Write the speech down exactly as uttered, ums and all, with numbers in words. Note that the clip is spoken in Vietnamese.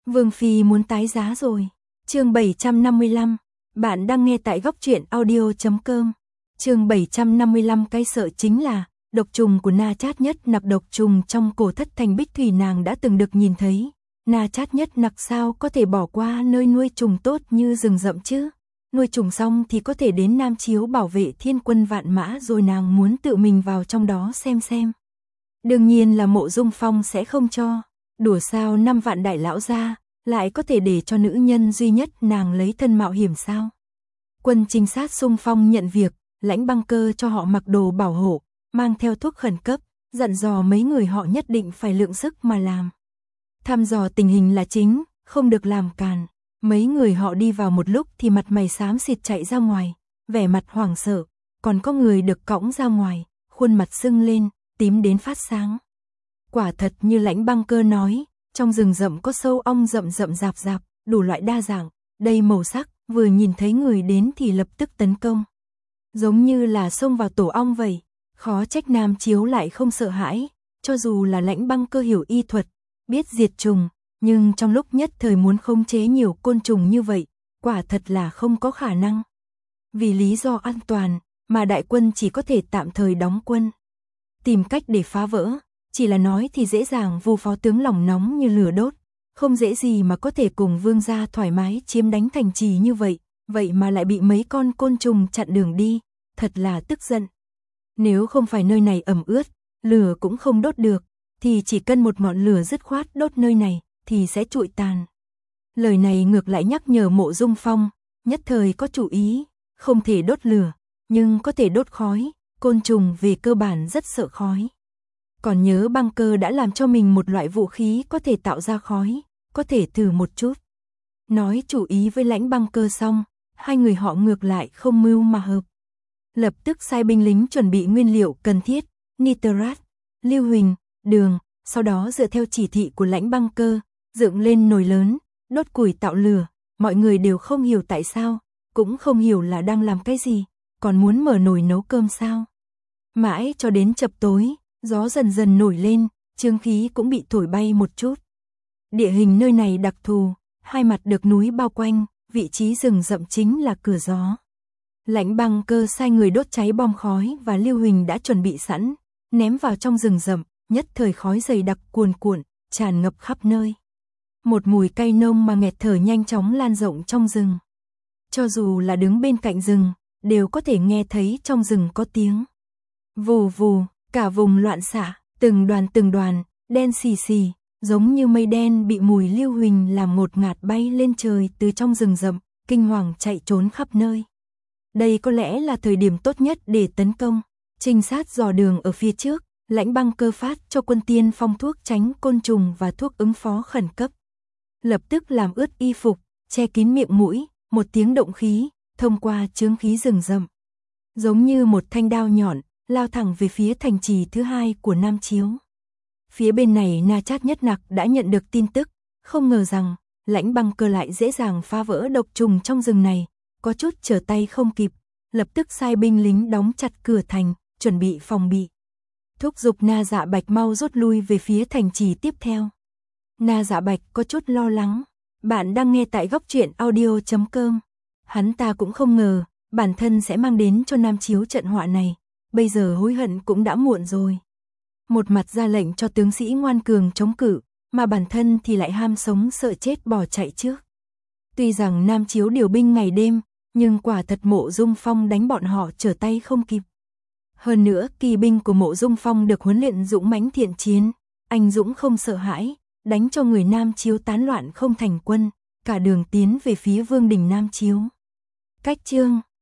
Vương Phi muốn tái giá rồi. Chương bảy trăm năm mươi lăm. Bạn đang nghe tại góc truyện audio chấm com. Chương bảy trăm năm mươi lăm. Cái sợ chính là độc trùng của Na Chát Nhất Nặc. Độc trùng trong cổ thất thành bích thủy nàng đã từng được nhìn thấy. Na Chát Nhất Nặc sao có thể bỏ qua nơi nuôi trùng tốt như rừng rậm chứ? Nuôi trùng xong thì có thể đến Nam Chiếu bảo vệ thiên quân vạn mã, rồi nàng muốn tự mình vào trong đó xem xem. Đương nhiên là Mộ Dung Phong sẽ không cho. Đùa sao năm vạn đại lão ra, lại có thể để cho nữ nhân duy nhất nàng lấy thân mạo hiểm sao? Quân trinh sát xung phong nhận việc, Lãnh Băng Cơ cho họ mặc đồ bảo hộ, mang theo thuốc khẩn cấp, dặn dò mấy người họ nhất định phải lượng sức mà làm. Thăm dò tình hình là chính, không được làm càn. Mấy người họ đi vào một lúc thì mặt mày xám xịt chạy ra ngoài, vẻ mặt hoảng sợ, còn có người được cõng ra ngoài, khuôn mặt sưng lên, tím đến phát sáng. Quả thật như Lãnh Băng Cơ nói, trong rừng rậm có sâu ong rậm rậm rạp rạp, đủ loại đa dạng, đầy màu sắc, vừa nhìn thấy người đến thì lập tức tấn công. Giống như là xông vào tổ ong vậy, khó trách Nam Chiếu lại không sợ hãi, cho dù là Lãnh Băng Cơ hiểu y thuật, biết diệt trùng, nhưng trong lúc nhất thời muốn khống chế nhiều côn trùng như vậy, quả thật là không có khả năng. Vì lý do an toàn, mà đại quân chỉ có thể tạm thời đóng quân. Tìm cách để phá vỡ, chỉ là nói thì dễ dàng, Vu phó tướng lòng nóng như lửa đốt, không dễ gì mà có thể cùng vương gia thoải mái chiếm đánh thành trì như vậy, vậy mà lại bị mấy con côn trùng chặn đường đi, thật là tức giận. Nếu không phải nơi này ẩm ướt, lửa cũng không đốt được, thì chỉ cần một ngọn lửa dứt khoát đốt nơi này, thì sẽ trụi tàn. Lời này ngược lại nhắc nhở Mộ Dung Phong, nhất thời có chủ ý, không thể đốt lửa, nhưng có thể đốt khói, côn trùng về cơ bản rất sợ khói. Còn nhớ Băng Cơ đã làm cho mình một loại vũ khí có thể tạo ra khói, có thể thử một chút. Nói chủ ý với Lãnh Băng Cơ xong, hai người họ ngược lại không mưu mà hợp. Lập tức sai binh lính chuẩn bị nguyên liệu cần thiết, nitrat, lưu huỳnh, đường, sau đó dựa theo chỉ thị của Lãnh Băng Cơ, dựng lên nồi lớn, đốt củi tạo lửa, mọi người đều không hiểu tại sao, cũng không hiểu là đang làm cái gì, còn muốn mở nồi nấu cơm sao. Mãi cho đến chập tối, gió dần dần nổi lên, chương khí cũng bị thổi bay một chút. Địa hình nơi này đặc thù, hai mặt được núi bao quanh, vị trí rừng rậm chính là cửa gió. Lãnh Băng Cơ sai người đốt cháy bom khói và lưu huỳnh đã chuẩn bị sẵn, ném vào trong rừng rậm, nhất thời khói dày đặc cuồn cuộn, tràn ngập khắp nơi. Một mùi cay nông mà nghẹt thở nhanh chóng lan rộng trong rừng. Cho dù là đứng bên cạnh rừng, đều có thể nghe thấy trong rừng có tiếng. Vù vù, cả vùng loạn xạ, từng đoàn từng đoàn, đen xì xì, giống như mây đen bị mùi lưu huỳnh làm ngột ngạt bay lên trời từ trong rừng rậm, kinh hoàng chạy trốn khắp nơi. Đây có lẽ là thời điểm tốt nhất để tấn công. Trinh sát dò đường ở phía trước, Lãnh Băng Cơ phát cho quân tiên phong thuốc tránh côn trùng và thuốc ứng phó khẩn cấp. Lập tức làm ướt y phục, che kín miệng mũi, một tiếng động khí, thông qua chướng khí rừng rậm. Giống như một thanh đao nhọn, lao thẳng về phía thành trì thứ hai của Nam Chiếu. Phía bên này Na Chát Nhất Nặc đã nhận được tin tức, không ngờ rằng Lãnh Băng Cơ lại dễ dàng phá vỡ độc trùng trong rừng này, có chút trở tay không kịp, lập tức sai binh lính đóng chặt cửa thành, chuẩn bị phòng bị. Thúc giục Na Dạ Bạch mau rút lui về phía thành trì tiếp theo. Na Dạ Bạch có chút lo lắng. Bạn đang nghe tại góc truyện audio chấm com. Hắn ta cũng không ngờ, bản thân sẽ mang đến cho Nam Chiếu trận họa này. Bây giờ hối hận cũng đã muộn rồi. Một mặt ra lệnh cho tướng sĩ ngoan cường chống cự, mà bản thân thì lại ham sống sợ chết bỏ chạy trước. Tuy rằng Nam Chiếu điều binh ngày đêm, nhưng quả thật Mộ Dung Phong đánh bọn họ trở tay không kịp. Hơn nữa, kỳ binh của Mộ Dung Phong được huấn luyện dũng mãnh thiện chiến, anh dũng không sợ hãi, đánh cho người Nam Chiếu tán loạn không thành quân, cả đường tiến về phía vương đình Nam Chiếu. Cách chương